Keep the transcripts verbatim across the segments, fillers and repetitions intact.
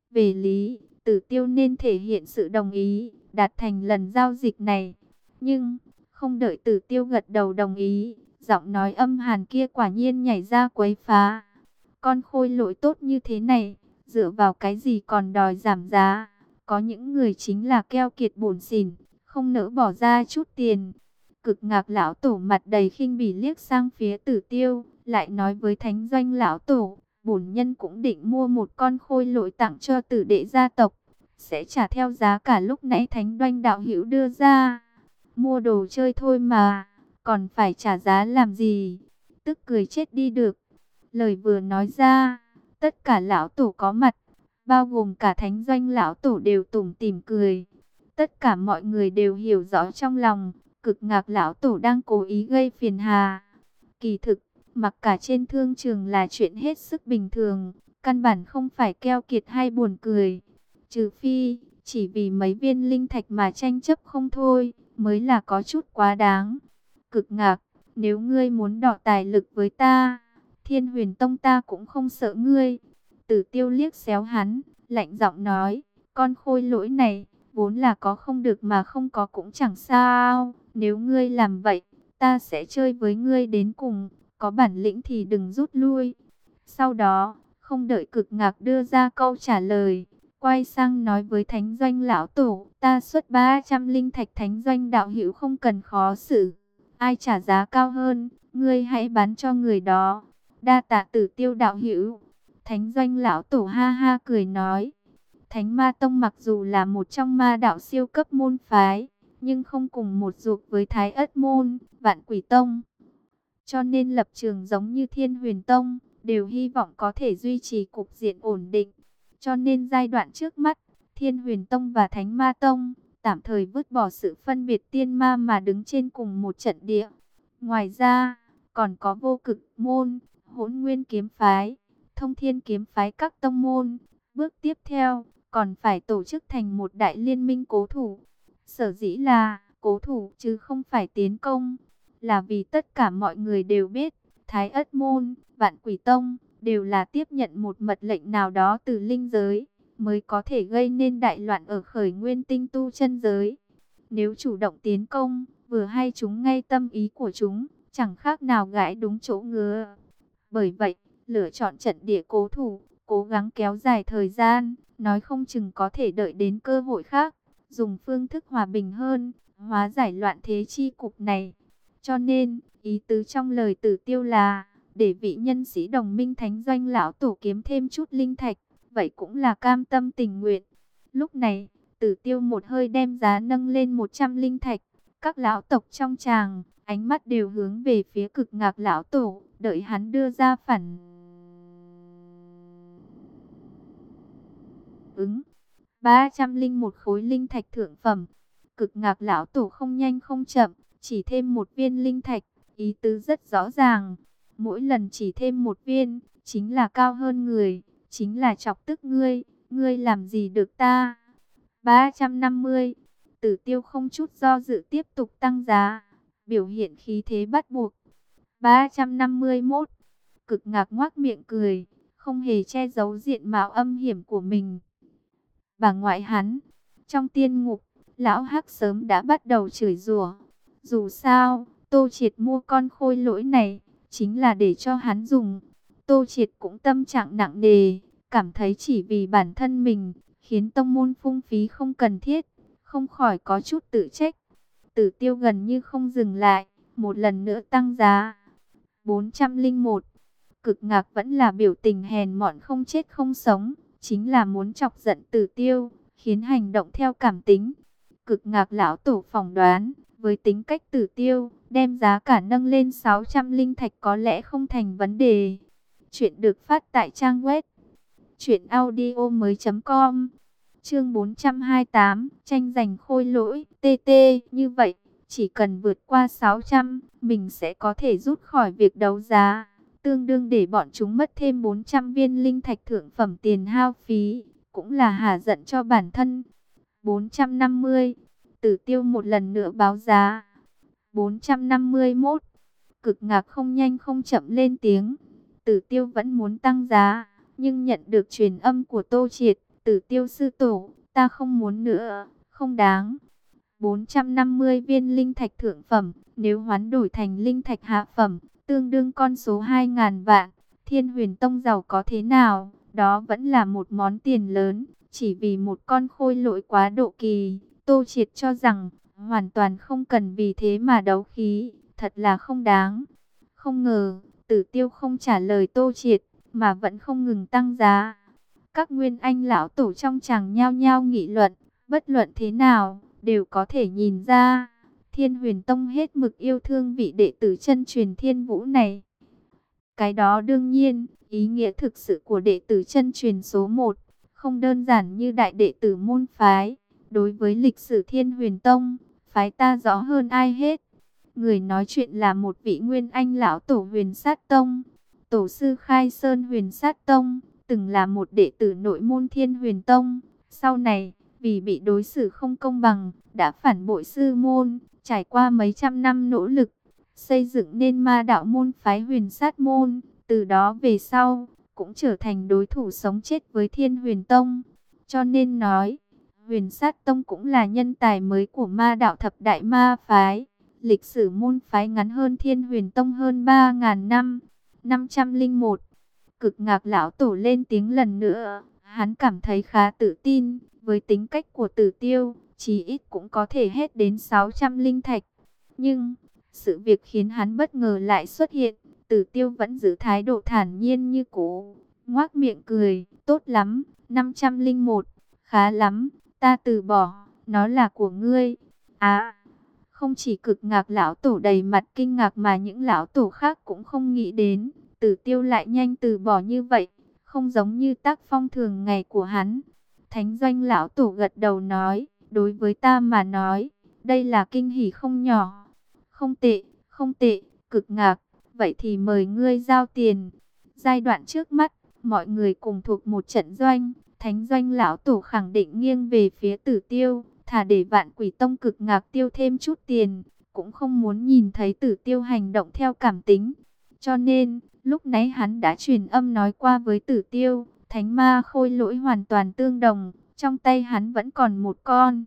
Về lý, Tử Tiêu nên thể hiện sự đồng ý, đạt thành lần giao dịch này. Nhưng, không đợi Tử Tiêu gật đầu đồng ý, giọng nói âm hàn kia quả nhiên nhảy ra quấy phá. Con khôi lỗi tốt như thế này, dựa vào cái gì còn đòi giảm giá? Có những người chính là keo kiệt bủn xỉn, không nỡ bỏ ra chút tiền. Cực Ngạc lão tổ mặt đầy khinh bỉ liếc sang phía Tử Tiêu, lại nói với Thánh Doanh lão tổ, bổn nhân cũng định mua một con khôi lỗi tặng cho Tử đệ gia tộc, sẽ trả theo giá cả lúc nãy Thánh Doanh đạo hữu đưa ra. Mua đồ chơi thôi mà, còn phải trả giá làm gì? Tức cười chết đi được. Lời vừa nói ra, tất cả lão tổ có mặt, bao gồm cả Thánh Doanh lão tổ đều tủm tỉm cười. Tất cả mọi người đều hiểu rõ trong lòng, Cực Ngạc lão tổ đang cố ý gây phiền hà. Kỳ thực, mặc cả trên thương trường là chuyện hết sức bình thường, căn bản không phải keo kiệt hay buồn cười. Trừ phi, chỉ vì mấy viên linh thạch mà tranh chấp không thôi, mới là có chút quá đáng. Cực Ngạc, nếu ngươi muốn đọ tài lực với ta, Thiên Huyền Tông ta cũng không sợ ngươi. Tử Tiêu liếc xéo hắn, lạnh giọng nói, con khôi lỗi này, vốn là có không được mà không có cũng chẳng sao. Nếu ngươi làm vậy, ta sẽ chơi với ngươi đến cùng, có bản lĩnh thì đừng rút lui. Sau đó, không đợi Cực Ngạc đưa ra câu trả lời, quay sang nói với Thánh Doanh lão tổ, ta xuất ba trăm linh thạch, Thánh Doanh đạo hữu không cần khó xử. Ai trả giá cao hơn, ngươi hãy bán cho người đó. Đa tạ Tử Tiêu đạo hữu. Thánh Doanh lão tổ ha ha cười nói, Thánh Ma Tông mặc dù là một trong ma đạo siêu cấp môn phái, nhưng không cùng một ruột với Thái Ất Môn, Vạn Quỷ Tông. Cho nên lập trường giống như Thiên Huyền Tông, đều hy vọng có thể duy trì cục diện ổn định. Cho nên giai đoạn trước mắt, Thiên Huyền Tông và Thánh Ma Tông tạm thời vứt bỏ sự phân biệt tiên ma mà đứng trên cùng một trận địa. Ngoài ra, còn có Vô Cực Môn, Hỗn Nguyên Kiếm Phái, Thông Thiên Kiếm Phái các tông môn. Bước tiếp theo, còn phải tổ chức thành một đại liên minh cố thủ. Sở dĩ là cố thủ chứ không phải tiến công, là vì tất cả mọi người đều biết, Thái Ất Môn, Vạn Quỷ Tông đều là tiếp nhận một mật lệnh nào đó từ linh giới, mới có thể gây nên đại loạn ở Khởi Nguyên Tinh tu chân giới. Nếu chủ động tiến công, vừa hay chúng ngay tâm ý của chúng, chẳng khác nào gãi đúng chỗ ngứa. Bởi vậy, lựa chọn trận địa cố thủ, cố gắng kéo dài thời gian, nói không chừng có thể đợi đến cơ hội khác, dùng phương thức hòa bình hơn, hóa giải loạn thế chi cục này. Cho nên, ý tứ trong lời Tử Tiêu là, để vị nhân sĩ đồng minh Thánh Doanh lão tổ kiếm thêm chút linh thạch, vậy cũng là cam tâm tình nguyện. Lúc này, Tử Tiêu một hơi đem giá nâng lên một trăm linh thạch. Các lão tộc trong tràng, ánh mắt đều hướng về phía Cực Ngạc lão tổ, đợi hắn đưa ra phản ứng. ba trăm linh một khối linh thạch thượng phẩm. Cực Ngạc lão tổ không nhanh không chậm, chỉ thêm một viên linh thạch, ý tứ rất rõ ràng. Mỗi lần chỉ thêm một viên, chính là cao hơn người, chính là chọc tức ngươi, ngươi làm gì được ta. ba trăm năm mươi. Tử Tiêu không chút do dự tiếp tục tăng giá, biểu hiện khí thế bắt buộc. ba trăm năm mươi mốt. Cực Ngạc ngoác miệng cười, không hề che giấu diện mạo âm hiểm của mình. Bà ngoại hắn, trong tiên ngục, lão Hắc sớm đã bắt đầu chửi rủa. Dù sao, Tô Triệt mua con khôi lỗi này, chính là để cho hắn dùng. Tô Triệt cũng tâm trạng nặng nề, cảm thấy chỉ vì bản thân mình, khiến tông môn phung phí không cần thiết, không khỏi có chút tự trách. Tử Tiêu gần như không dừng lại, một lần nữa tăng giá. bốn trăm linh một. Cực Ngạc vẫn là biểu tình hèn mọn không chết không sống, chính là muốn chọc giận Tử Tiêu, khiến hành động theo cảm tính. Cực Ngạc lão tổ phỏng đoán, với tính cách Tử Tiêu, đem giá cả nâng lên sáu trăm linh thạch có lẽ không thành vấn đề. Chuyện được phát tại trang web truyện audio mới chấm com. Chương bốn trăm hai mươi tám, tranh giành khôi lỗi, tê tê, như vậy, chỉ cần vượt qua sáu trăm, mình sẽ có thể rút khỏi việc đấu giá, tương đương để bọn chúng mất thêm bốn trăm viên linh thạch thượng phẩm tiền hao phí, cũng là hả giận cho bản thân. bốn trăm năm mươi. Tử Tiêu một lần nữa báo giá. bốn trăm năm mươi mốt. Cực Ngạc không nhanh không chậm lên tiếng. Tử Tiêu vẫn muốn tăng giá, nhưng nhận được truyền âm của Tô Triệt, Tử Tiêu sư tổ, ta không muốn nữa, không đáng. bốn trăm năm mươi viên linh thạch thượng phẩm, nếu hoán đổi thành linh thạch hạ phẩm, tương đương con số hai ngàn vạn. Thiên Huyền Tông giàu có thế nào, đó vẫn là một món tiền lớn. Chỉ vì một con khôi lỗi quá độ kỳ, Tô Triệt cho rằng hoàn toàn không cần vì thế mà đấu khí, thật là không đáng. Không ngờ, Tử Tiêu không trả lời Tô Triệt, mà vẫn không ngừng tăng giá. Các nguyên anh lão tổ trong chàng nhao nhao nghị luận, bất luận thế nào, đều có thể nhìn ra, Thiên Huyền Tông hết mực yêu thương vị đệ tử chân truyền Thiên Vũ này. Cái đó đương nhiên, ý nghĩa thực sự của đệ tử chân truyền số một, không đơn giản như đại đệ tử môn phái. Đối với lịch sử Thiên Huyền Tông, phái ta rõ hơn ai hết. Người nói chuyện là một vị nguyên anh lão tổ Huyền Sát Tông. Tổ sư Khai Sơn Huyền Sát Tông, từng là một đệ tử nội môn Thiên Huyền Tông. Sau này, vì bị đối xử không công bằng, đã phản bội sư môn, trải qua mấy trăm năm nỗ lực, xây dựng nên ma đạo môn phái Huyền Sát Môn. Từ đó về sau, cũng trở thành đối thủ sống chết với Thiên Huyền Tông. Cho nên nói, Huyền Sát Tông cũng là nhân tài mới của ma đạo thập đại ma phái. Lịch sử môn phái ngắn hơn Thiên Huyền Tông hơn ba nghìn năm. năm trăm lẻ một. Cực Ngạc lão tổ lên tiếng lần nữa, hắn cảm thấy khá tự tin, với tính cách của Tử Tiêu, chí ít cũng có thể hết đến sáu trăm linh thạch. Nhưng, sự việc khiến hắn bất ngờ lại xuất hiện, Tử Tiêu vẫn giữ thái độ thản nhiên như cũ, ngoác miệng cười, tốt lắm, năm trăm lẻ một, khá lắm, ta từ bỏ, nó là của ngươi. À, không chỉ Cực Ngạc lão tổ đầy mặt kinh ngạc mà những lão tổ khác cũng không nghĩ đến, Tử Tiêu lại nhanh từ bỏ như vậy, không giống như tác phong thường ngày của hắn. Thánh Doanh lão tổ gật đầu nói, đối với ta mà nói, đây là kinh hỉ không nhỏ. Không tệ, không tệ, Cực Ngạc, vậy thì mời ngươi giao tiền. Giai đoạn trước mắt, mọi người cùng thuộc một trận doanh, Thánh Doanh lão tổ khẳng định nghiêng về phía Tử Tiêu, thà để Vạn Quỷ Tông Cực Ngạc tiêu thêm chút tiền, cũng không muốn nhìn thấy Tử Tiêu hành động theo cảm tính. Cho nên, lúc nãy hắn đã truyền âm nói qua với Tử Tiêu, thánh ma khôi lỗi hoàn toàn tương đồng, trong tay hắn vẫn còn một con.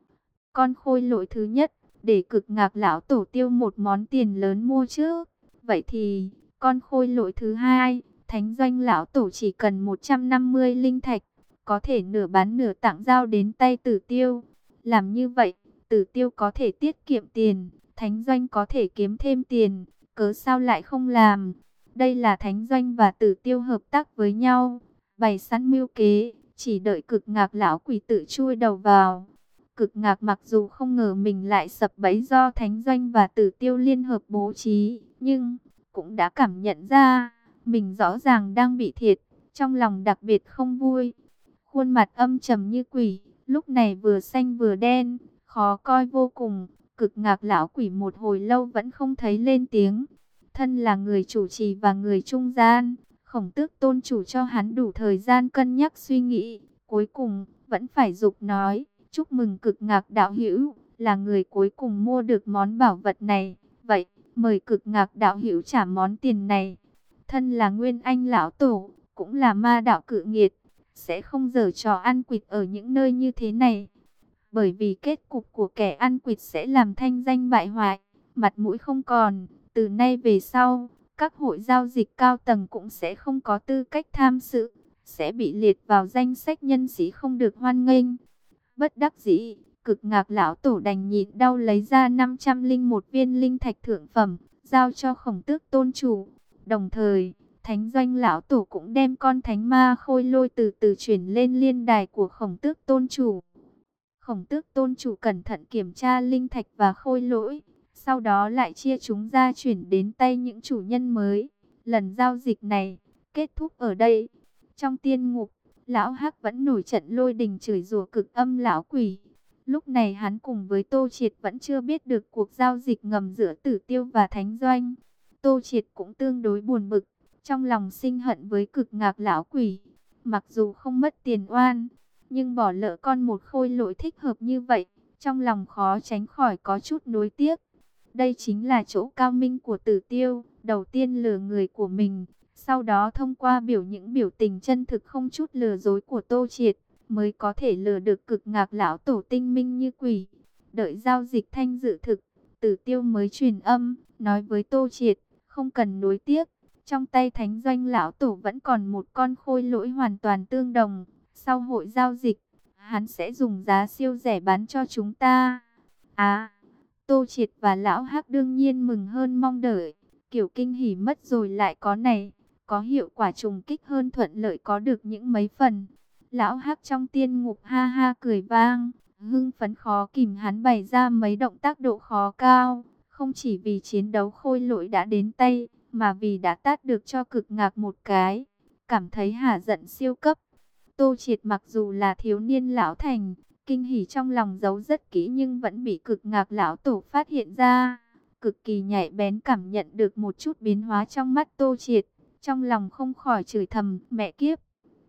Con khôi lỗi thứ nhất, để Cực Ngạc lão tổ tiêu một món tiền lớn mua trước. Vậy thì, con khôi lỗi thứ hai, Thánh Doanh lão tổ chỉ cần một trăm năm mươi linh thạch, có thể nửa bán nửa tặng giao đến tay Tử Tiêu. Làm như vậy, Tử Tiêu có thể tiết kiệm tiền, Thánh Doanh có thể kiếm thêm tiền, cớ sao lại không làm? Đây là Thánh Doanh và Tử Tiêu hợp tác với nhau, bày sẵn mưu kế, chỉ đợi Cực Ngạc lão quỷ tự chui đầu vào. Cực Ngạc mặc dù không ngờ mình lại sập bẫy do Thánh Doanh và Tử Tiêu liên hợp bố trí, nhưng cũng đã cảm nhận ra mình rõ ràng đang bị thiệt, trong lòng đặc biệt không vui. Khuôn mặt âm trầm như quỷ, lúc này vừa xanh vừa đen, khó coi vô cùng. Cực Ngạc lão quỷ một hồi lâu vẫn không thấy lên tiếng. Thân là người chủ trì và người trung gian, Khổng Tước tôn chủ cho hắn đủ thời gian cân nhắc suy nghĩ, cuối cùng vẫn phải giục nói, chúc mừng Cực Ngạc đạo hữu, là người cuối cùng mua được món bảo vật này, vậy mời Cực Ngạc đạo hữu trả món tiền này. Thân là Nguyên Anh lão tổ, cũng là ma đạo cự nghiệt, sẽ không giở trò ăn quỵt ở những nơi như thế này. Bởi vì kết cục của kẻ ăn quỵt sẽ làm thanh danh bại hoại, mặt mũi không còn. Từ nay về sau, các hội giao dịch cao tầng cũng sẽ không có tư cách tham dự, sẽ bị liệt vào danh sách nhân sĩ không được hoan nghênh. Bất đắc dĩ, Cực Ngạc lão tổ đành nhịn đau lấy ra năm trăm lẻ một viên linh thạch thượng phẩm, giao cho Khổng Tước tôn chủ. Đồng thời, Thánh Doanh lão tổ cũng đem con thánh ma khôi lôi từ từ chuyển lên liên đài của Khổng Tước tôn chủ. Khổng Tước tôn chủ cẩn thận kiểm tra linh thạch và khôi lỗi, sau đó lại chia chúng ra chuyển đến tay những chủ nhân mới. Lần giao dịch này kết thúc ở đây. Trong tiên ngục, lão Hắc vẫn nổi trận lôi đình chửi rủa Cực Âm lão quỷ. Lúc này hắn cùng với Tô Triệt vẫn chưa biết được cuộc giao dịch ngầm giữa Tử Tiêu và Thánh Doanh. Tô Triệt cũng tương đối buồn bực, trong lòng sinh hận với Cực Ngạc lão quỷ. Mặc dù không mất tiền oan, nhưng bỏ lỡ con một khôi lỗi thích hợp như vậy, trong lòng khó tránh khỏi có chút nuối tiếc. Đây chính là chỗ cao minh của Tử Tiêu, đầu tiên lừa người của mình, sau đó thông qua biểu những biểu tình chân thực không chút lừa dối của Tô Triệt, mới có thể lừa được Cực Ngạc lão tổ tinh minh như quỷ. Đợi giao dịch thanh dự thực, Tử Tiêu mới truyền âm, nói với Tô Triệt, không cần nuối tiếc, trong tay Thánh Doanh lão tổ vẫn còn một con khôi lỗi hoàn toàn tương đồng, sau hội giao dịch, hắn sẽ dùng giá siêu rẻ bán cho chúng ta. À, Tô Triệt và lão Hắc đương nhiên mừng hơn mong đợi, kiểu kinh hỉ mất rồi lại có này, có hiệu quả trùng kích hơn thuận lợi có được những mấy phần. Lão Hắc trong tiên ngục ha ha cười vang, hưng phấn khó kìm, hắn bày ra mấy động tác độ khó cao, không chỉ vì chiến đấu khôi lỗi đã đến tay, mà vì đã tát được cho Cực Ngạc một cái, cảm thấy hả giận siêu cấp. Tô Triệt mặc dù là thiếu niên lão thành, kinh hỉ trong lòng giấu rất kỹ nhưng vẫn bị Cực Ngạc lão tổ phát hiện ra, cực kỳ nhạy bén cảm nhận được một chút biến hóa trong mắt Tô Triệt, trong lòng không khỏi chửi thầm, mẹ kiếp,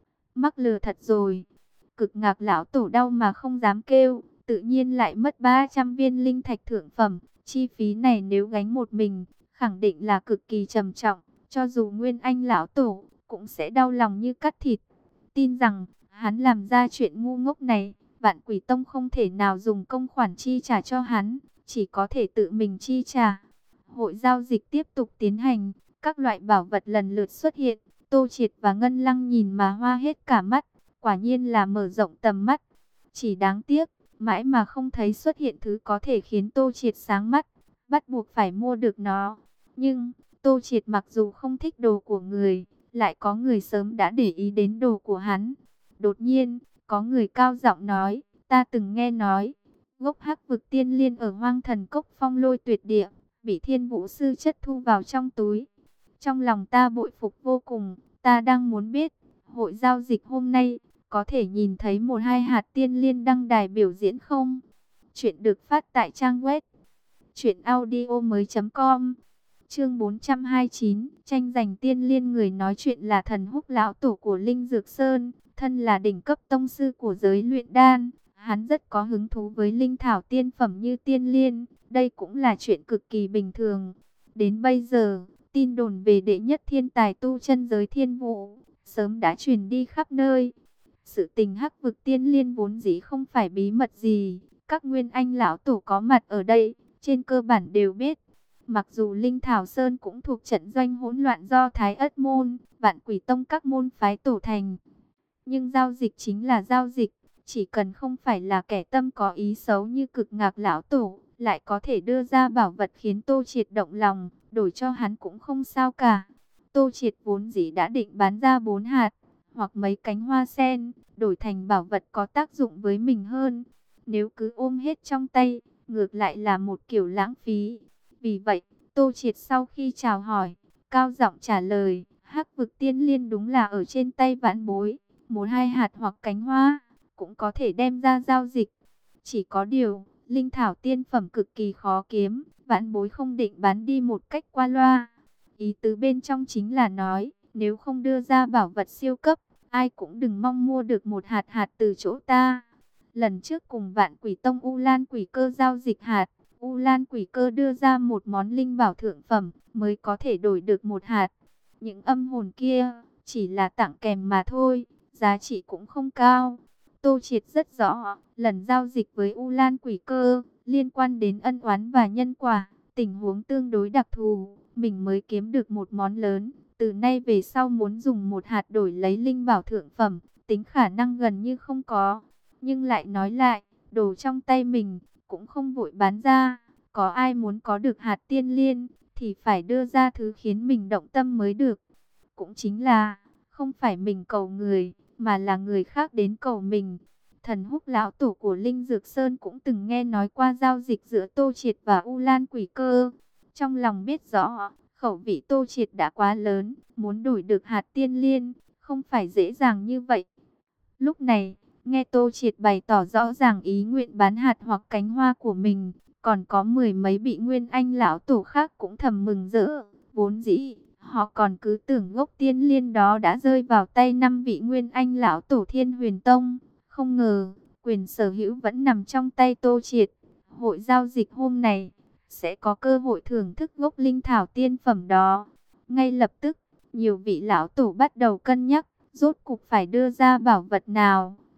mắc lừa thật rồi. Cực Ngạc lão tổ đau mà không dám kêu, tự nhiên lại mất ba trăm viên linh thạch thượng phẩm, chi phí này nếu gánh một mình, khẳng định là cực kỳ trầm trọng, cho dù Nguyên Anh lão tổ cũng sẽ đau lòng như cắt thịt. Tin rằng hắn làm ra chuyện ngu ngốc này, Vạn Quỷ Tông không thể nào dùng công khoản chi trả cho hắn, chỉ có thể tự mình chi trả. Hội giao dịch tiếp tục tiến hành, các loại bảo vật lần lượt xuất hiện, Tô Triệt và Ngân Lăng nhìn mà hoa hết cả mắt, quả nhiên là mở rộng tầm mắt. Chỉ đáng tiếc, mãi mà không thấy xuất hiện thứ có thể khiến Tô Triệt sáng mắt, bắt buộc phải mua được nó. Nhưng, Tô Triệt mặc dù không thích đồ của người, lại có người sớm đã để ý đến đồ của hắn. Đột nhiên, có người cao giọng nói, ta từng nghe nói, gốc Hắc Vực Tiên Liên ở Hoang Thần Cốc Phong Lôi Tuyệt Địa, bị Thiên Vũ Sư chất thu vào trong túi. Trong lòng ta bội phục vô cùng, ta đang muốn biết, hội giao dịch hôm nay, có thể nhìn thấy một hai hạt tiên liên đăng đài biểu diễn không? Chuyện được phát tại trang web truyện audio mới chấm com. Chương bốn trăm hai mươi chín, tranh giành tiên liên. Người nói chuyện là Thần Húc lão tổ của Linh Dược Sơn, thân là đỉnh cấp tông sư của giới luyện đan, hắn rất có hứng thú với linh thảo tiên phẩm như tiên liên, đây cũng là chuyện cực kỳ bình thường. Đến bây giờ, tin đồn về đệ nhất thiên tài tu chân giới Thiên Vũ sớm đã truyền đi khắp nơi. Sự tình Hắc Vực Tiên Liên vốn dĩ không phải bí mật gì, các Nguyên Anh lão tổ có mặt ở đây, trên cơ bản đều biết. Mặc dù Linh Thảo Sơn cũng thuộc trận doanh hỗn loạn do Thái Ất Môn, Vạn Quỷ Tông các môn phái tổ thành, nhưng giao dịch chính là giao dịch, chỉ cần không phải là kẻ tâm có ý xấu như Cực Ngạc lão tổ, lại có thể đưa ra bảo vật khiến Tô Triệt động lòng, đổi cho hắn cũng không sao cả. Tô Triệt vốn dĩ đã định bán ra bốn hạt, hoặc mấy cánh hoa sen, đổi thành bảo vật có tác dụng với mình hơn. Nếu cứ ôm hết trong tay, ngược lại là một kiểu lãng phí. Vì vậy, Tô Triệt sau khi chào hỏi, cao giọng trả lời, Hắc Vực Tiên Liên đúng là ở trên tay vãn bối, một hai hạt hoặc cánh hoa, cũng có thể đem ra giao dịch. Chỉ có điều, linh thảo tiên phẩm cực kỳ khó kiếm, vãn bối không định bán đi một cách qua loa. Ý tứ bên trong chính là nói, nếu không đưa ra bảo vật siêu cấp, ai cũng đừng mong mua được một hạt hạt từ chỗ ta. Lần trước cùng Vạn Quỷ Tông U Lan Quỷ Cơ giao dịch hạt, U Lan Quỷ Cơ đưa ra một món linh bảo thượng phẩm, mới có thể đổi được một hạt. Những âm hồn kia, chỉ là tặng kèm mà thôi, giá trị cũng không cao. Tô Triệt rất rõ, lần giao dịch với U Lan Quỷ Cơ, liên quan đến ân oán và nhân quả, tình huống tương đối đặc thù, mình mới kiếm được một món lớn. Từ nay về sau muốn dùng một hạt đổi lấy linh bảo thượng phẩm, tính khả năng gần như không có. Nhưng lại nói lại, đồ trong tay mình, cũng không vội bán ra. Có ai muốn có được hạt tiên liên, thì phải đưa ra thứ khiến mình động tâm mới được. Cũng chính là, không phải mình cầu người, mà là người khác đến cầu mình. Thần Húc lão tổ của Linh Dược Sơn cũng từng nghe nói qua giao dịch giữa Tô Triệt và U Lan Quỷ Cơ. Trong lòng biết rõ, khẩu vị Tô Triệt đã quá lớn, muốn đổi được hạt tiên liên, không phải dễ dàng như vậy. Lúc này, nghe Tô Triệt bày tỏ rõ ràng ý nguyện bán hạt hoặc cánh hoa của mình, còn có mười mấy vị Nguyên Anh lão tổ khác cũng thầm mừng rỡ. Vốn dĩ, họ còn cứ tưởng gốc tiên liên đó đã rơi vào tay năm vị Nguyên Anh lão tổ Thiên Huyền Tông. Không ngờ, quyền sở hữu vẫn nằm trong tay Tô Triệt. Hội giao dịch hôm này, sẽ có cơ hội thưởng thức gốc linh thảo tiên phẩm đó. Ngay lập tức, nhiều vị lão tổ bắt đầu cân nhắc, rốt cục phải đưa ra bảo vật nào.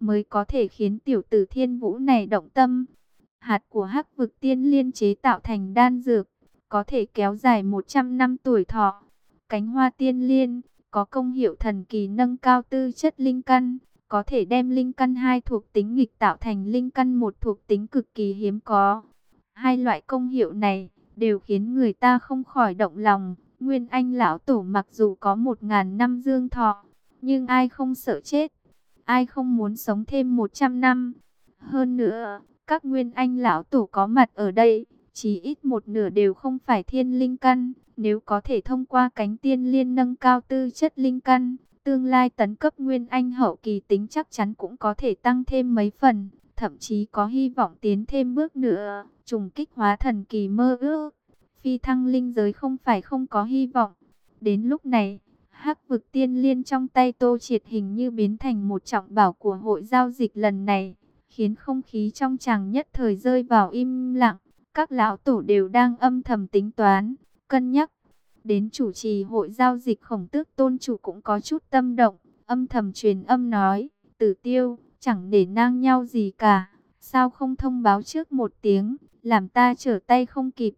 mới có thể khiến tiểu tử Thiên Vũ này động tâm. Hạt của Hắc Vực Tiên Liên chế tạo thành đan dược, có thể kéo dài một trăm năm tuổi thọ. Cánh hoa tiên liên có công hiệu thần kỳ nâng cao tư chất linh căn, có thể đem linh căn hai thuộc tính nghịch tạo thành linh căn một thuộc tính cực kỳ hiếm có. Hai loại công hiệu này đều khiến người ta không khỏi động lòng. Nguyên Anh lão tổ mặc dù có một ngàn năm dương thọ, nhưng ai không sợ chết, ai không muốn sống thêm một trăm năm. Hơn nữa, các Nguyên Anh lão tổ có mặt ở đây, chỉ ít một nửa đều không phải thiên linh căn. Nếu có thể thông qua cánh tiên liên nâng cao tư chất linh căn, tương lai tấn cấp Nguyên Anh hậu kỳ tính chắc chắn cũng có thể tăng thêm mấy phần, thậm chí có hy vọng tiến thêm bước nữa, trùng kích hóa thần kỳ mơ ước. Phi thăng linh giới không phải không có hy vọng. Đến lúc này, Hắc Vực Tiên Liên trong tay Tô Triệt hình như biến thành một trọng bảo của hội giao dịch lần này, khiến không khí trong tràng nhất thời rơi vào im lặng. Các lão tổ đều đang âm thầm tính toán, cân nhắc. Đến chủ trì hội giao dịch Khổng Tước tôn chủ cũng có chút tâm động, âm thầm truyền âm nói: Tử Tiêu, chẳng để nang nhau gì cả, sao không thông báo trước một tiếng, làm ta trở tay không kịp.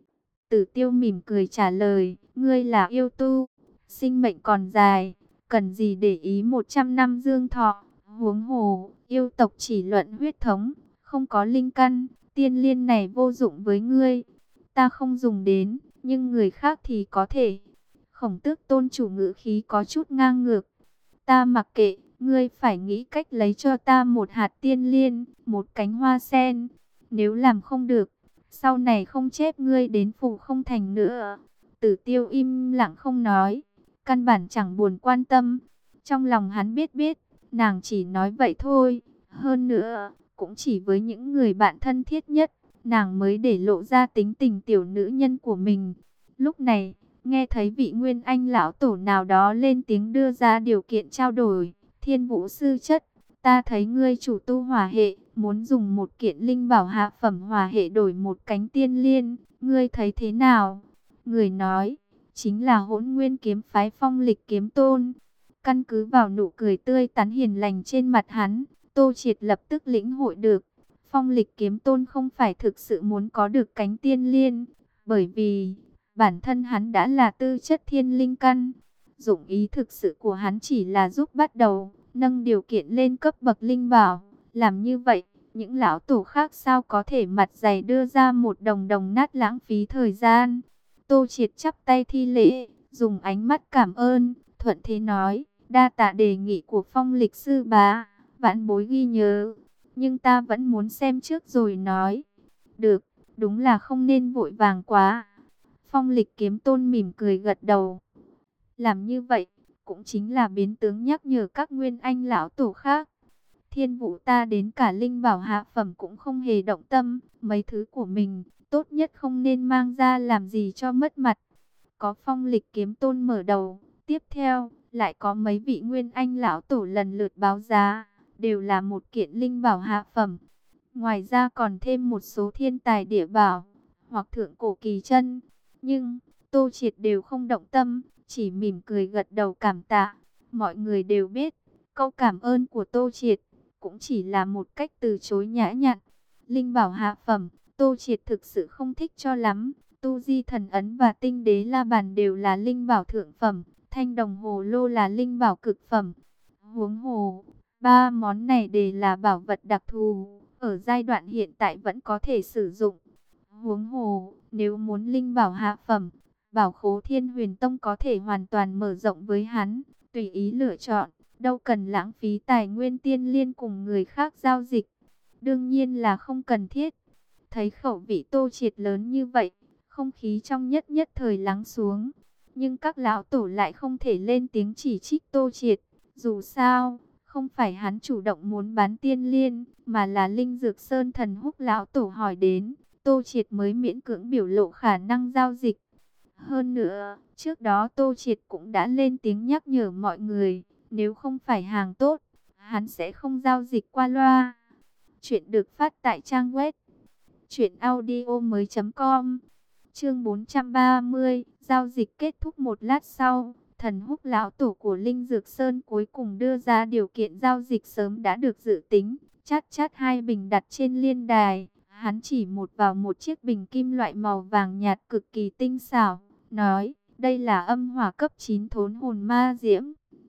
Tử Tiêu mỉm cười trả lời: ngươi là yêu tu, sinh mệnh còn dài, cần gì để ý một trăm năm dương thọ. Huống hồ, yêu tộc chỉ luận huyết thống, không có linh căn, tiên liên này vô dụng với ngươi. Ta không dùng đến, nhưng người khác thì có thể. Khổng Tước tôn chủ ngữ khí có chút ngang ngược. Ta mặc kệ, ngươi phải nghĩ cách lấy cho ta một hạt tiên liên, một cánh hoa sen. Nếu làm không được, sau này không chép ngươi đến phủ không thành nữa. Tử Tiêu im lặng không nói, căn bản chẳng buồn quan tâm. Trong lòng hắn biết biết, nàng chỉ nói vậy thôi. Hơn nữa, cũng chỉ với những người bạn thân thiết nhất, nàng mới để lộ ra tính tình tiểu nữ nhân của mình. Lúc này, nghe thấy vị Nguyên Anh lão tổ nào đó lên tiếng đưa ra điều kiện trao đổi. Thiên Vũ sư chất, ta thấy ngươi chủ tu hỏa hệ, muốn dùng một kiện linh bảo hạ phẩm hỏa hệ đổi một cánh tiên liên, ngươi thấy thế nào? Người nói, chính là Hỗn Nguyên kiếm phái Phong Lịch kiếm tôn. Căn cứ vào nụ cười tươi tắn hiền lành trên mặt hắn, Tô Triệt lập tức lĩnh hội được. Phong Lịch kiếm tôn không phải thực sự muốn có được cánh tiên liên, bởi vì bản thân hắn đã là tư chất thiên linh căn. Dụng ý thực sự của hắn chỉ là giúp bắt đầu, nâng điều kiện lên cấp bậc linh bảo. Làm như vậy, những lão tổ khác sao có thể mặt dày đưa ra một đồng đồng nát lãng phí thời gian. Tô Triệt chắp tay thi lễ, dùng ánh mắt cảm ơn, thuận thế nói: đa tạ đề nghị của Phong Lịch sư bá, vãn bối ghi nhớ, nhưng ta vẫn muốn xem trước rồi nói. Được, đúng là không nên vội vàng quá. Phong Lịch kiếm tôn mỉm cười gật đầu. Làm như vậy, cũng chính là biến tướng nhắc nhở các Nguyên Anh lão tổ khác. Thiên Vũ ta đến cả linh bảo hạ phẩm cũng không hề động tâm, mấy thứ của mình, tốt nhất không nên mang ra làm gì cho mất mặt. Có Phong Lịch kiếm tôn mở đầu, tiếp theo, lại có mấy vị Nguyên Anh lão tổ lần lượt báo giá, đều là một kiện linh bảo hạ phẩm. Ngoài ra còn thêm một số thiên tài địa bảo, hoặc thượng cổ kỳ chân. Nhưng, Tô Triệt đều không động tâm, chỉ mỉm cười gật đầu cảm tạ. Mọi người đều biết, câu cảm ơn của Tô Triệt cũng chỉ là một cách từ chối nhã nhặn. Linh bảo hạ phẩm, Tô Triệt thực sự không thích cho lắm. Tu Di Thần Ấn và Tinh Đế La Bàn đều là linh bảo thượng phẩm, Thanh Đồng Hồ Lô là linh bảo cực phẩm. Huống hồ, ba món này đều là bảo vật đặc thù, ở giai đoạn hiện tại vẫn có thể sử dụng. Huống hồ, nếu muốn linh bảo hạ phẩm, Bảo Khố Thiên Huyền Tông có thể hoàn toàn mở rộng với hắn, tùy ý lựa chọn, đâu cần lãng phí tài nguyên tiên liên cùng người khác giao dịch. Đương nhiên là không cần thiết. Thấy khẩu vị Tô Triệt lớn như vậy, không khí trong nhất nhất thời lắng xuống. Nhưng các lão tổ lại không thể lên tiếng chỉ trích Tô Triệt. Dù sao, không phải hắn chủ động muốn bán tiên liên, mà là Linh Dược Sơn Thần Húc lão tổ hỏi đến, Tô Triệt mới miễn cưỡng biểu lộ khả năng giao dịch. Hơn nữa, trước đó Tô Triệt cũng đã lên tiếng nhắc nhở mọi người, nếu không phải hàng tốt, hắn sẽ không giao dịch qua loa. Chuyện được phát tại trang web truyện audio mới chấm com. Chương bốn trăm ba mươi, giao dịch kết thúc một lát sau, Thần Húc lão tổ của Linh Dược Sơn cuối cùng đưa ra điều kiện giao dịch sớm đã được dự tính, chát chát hai bình đặt trên liên đài. Hắn chỉ một vào một chiếc bình kim loại màu vàng nhạt cực kỳ tinh xảo, nói, đây là âm hỏa cấp chín thốn hồn ma diễm.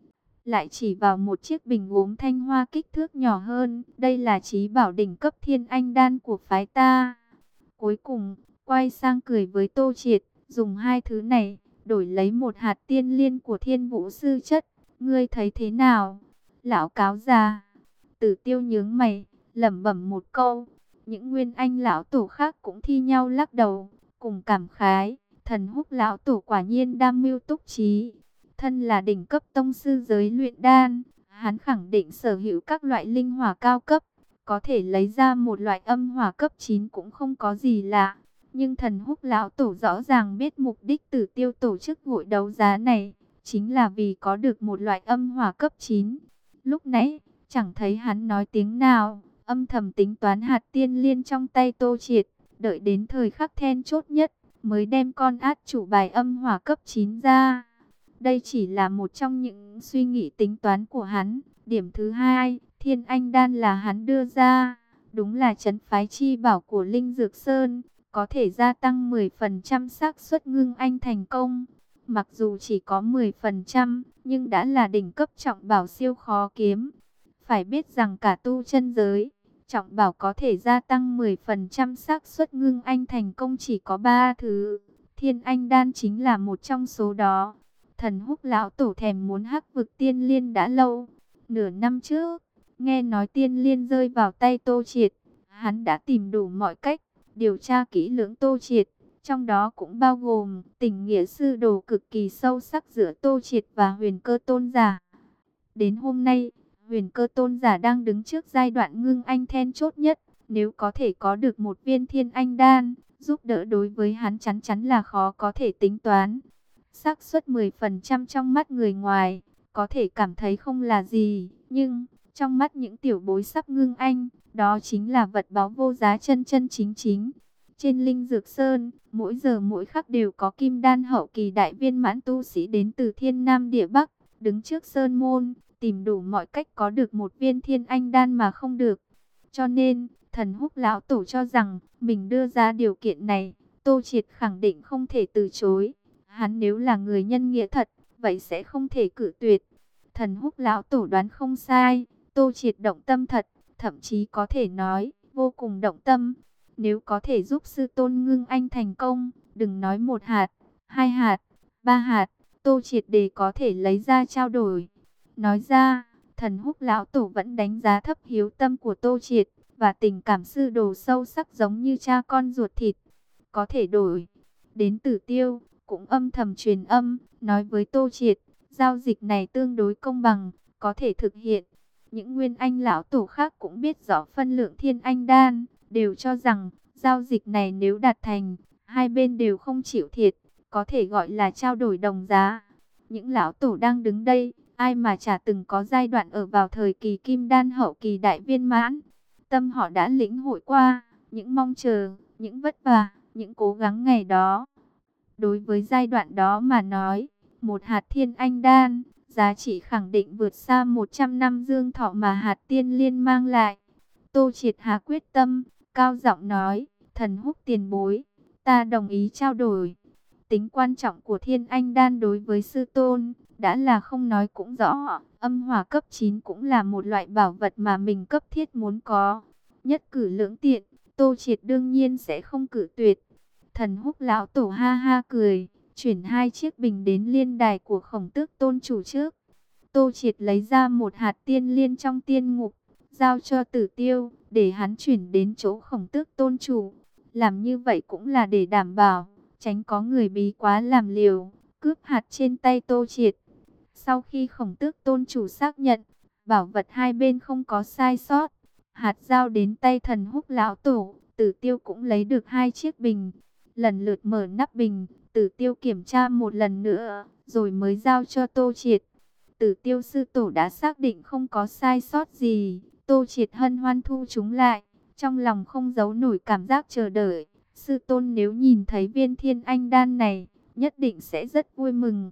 Lại chỉ vào một chiếc bình gốm thanh hoa kích thước nhỏ hơn, đây là chí bảo đỉnh cấp thiên anh đan của phái ta. Cuối cùng, quay sang cười với Tô Triệt, dùng hai thứ này, đổi lấy một hạt tiên liên của thiên vũ sư chất, ngươi thấy thế nào? Lão cáo già, Tử Tiêu nhướng mày, lẩm bẩm một câu. Những nguyên anh lão tổ khác cũng thi nhau lắc đầu, cùng cảm khái, Thần Húc lão tổ quả nhiên đam mưu túc trí. Thân là đỉnh cấp tông sư giới luyện đan, hắn khẳng định sở hữu các loại linh hỏa cao cấp, có thể lấy ra một loại âm hỏa cấp chín cũng không có gì lạ. Nhưng Thần Húc lão tổ rõ ràng biết mục đích Tử Tiêu tổ chức hội đấu giá này, chính là vì có được một loại âm hỏa cấp chín. Lúc nãy, chẳng thấy hắn nói tiếng nào, âm thầm tính toán hạt tiên liên trong tay Tô Triệt, đợi đến thời khắc then chốt nhất, mới đem con át chủ bài âm hỏa cấp chín ra. Đây chỉ là một trong những suy nghĩ tính toán của hắn. Điểm thứ hai, Thiên Anh Đan là hắn đưa ra, đúng là trấn phái chi bảo của Linh Dược Sơn, có thể gia tăng mười phần trăm xác suất ngưng anh thành công. Mặc dù chỉ có mười phần trăm, nhưng đã là đỉnh cấp trọng bảo siêu khó kiếm. Phải biết rằng cả tu chân giới, trọng bảo có thể gia tăng mười phần trăm xác suất ngưng anh thành công chỉ có ba thứ. Thiên Anh Đan chính là một trong số đó. Thần Húc lão tổ thèm muốn hắc vực tiên liên đã lâu. Nửa năm trước, nghe nói tiên liên rơi vào tay Tô Triệt, hắn đã tìm đủ mọi cách, điều tra kỹ lưỡng Tô Triệt. Trong đó cũng bao gồm tình nghĩa sư đồ cực kỳ sâu sắc giữa Tô Triệt và Huyền Cơ Tôn giả. Đến hôm nay, Huyền Cơ Tôn giả đang đứng trước giai đoạn ngưng anh then chốt nhất. Nếu có thể có được một viên Thiên Anh Đan, giúp đỡ đối với hắn chắn chắn là khó có thể tính toán. Xác suất mười phần trăm trong mắt người ngoài, có thể cảm thấy không là gì. Nhưng, trong mắt những tiểu bối sắp ngưng anh, đó chính là vật báu vô giá chân chân chính chính. Trên Linh Dược Sơn, mỗi giờ mỗi khắc đều có kim đan hậu kỳ đại viên mãn tu sĩ đến từ thiên nam địa bắc, đứng trước sơn môn, tìm đủ mọi cách có được một viên Thiên Anh Đan mà không được. Cho nên, Thần Húc lão tổ cho rằng, mình đưa ra điều kiện này, Tô Triệt khẳng định không thể từ chối. Hắn nếu là người nhân nghĩa thật, vậy sẽ không thể cự tuyệt. Thần Húc lão tổ đoán không sai, Tô Triệt động tâm thật, thậm chí có thể nói, vô cùng động tâm. Nếu có thể giúp sư tôn ngưng anh thành công, đừng nói một hạt, hai hạt, ba hạt, Tô Triệt để có thể lấy ra trao đổi. Nói ra, Thần Húc lão tổ vẫn đánh giá thấp hiếu tâm của Tô Triệt, và tình cảm sư đồ sâu sắc giống như cha con ruột thịt. Có thể đổi. Đến Tử Tiêu, cũng âm thầm truyền âm, nói với Tô Triệt, giao dịch này tương đối công bằng, có thể thực hiện. Những nguyên anh lão tổ khác cũng biết rõ phân lượng Thiên Anh Đan, đều cho rằng, giao dịch này nếu đạt thành, hai bên đều không chịu thiệt, có thể gọi là trao đổi đồng giá. Những lão tổ đang đứng đây, ai mà chả từng có giai đoạn ở vào thời kỳ kim đan hậu kỳ đại viên mãn. Tâm họ đã lĩnh hội qua, những mong chờ, những vất vả, những cố gắng ngày đó. Đối với giai đoạn đó mà nói, một hạt Thiên Anh Đan, giá trị khẳng định vượt xa một trăm năm dương thọ mà hạt tiên liên mang lại. Tô Triệt hạ quyết tâm, cao giọng nói, Thần Húc tiền bối, ta đồng ý trao đổi. Tính quan trọng của Thiên Anh Đan đối với sư tôn, đã là không nói cũng rõ, âm hỏa cấp chín cũng là một loại bảo vật mà mình cấp thiết muốn có. Nhất cử lưỡng tiện, Tô Triệt đương nhiên sẽ không cử tuyệt. Thần Húc lão tổ ha ha cười, chuyển hai chiếc bình đến liên đài của Khổng Tước tôn chủ trước. Tô Triệt lấy ra một hạt tiên liên trong tiên ngục, giao cho Tử Tiêu, để hắn chuyển đến chỗ Khổng Tước tôn chủ. Làm như vậy cũng là để đảm bảo, tránh có người bí quá làm liều, cướp hạt trên tay Tô Triệt. Sau khi Khổng Tước tôn chủ xác nhận, bảo vật hai bên không có sai sót, hạt giao đến tay Thần Húc lão tổ, Tử Tiêu cũng lấy được hai chiếc bình. Lần lượt mở nắp bình, Tử Tiêu kiểm tra một lần nữa, rồi mới giao cho Tô Triệt. Tử Tiêu sư tổ đã xác định không có sai sót gì, Tô Triệt hân hoan thu chúng lại, trong lòng không giấu nổi cảm giác chờ đợi. Sư tôn nếu nhìn thấy viên Thiên Anh Đan này, nhất định sẽ rất vui mừng.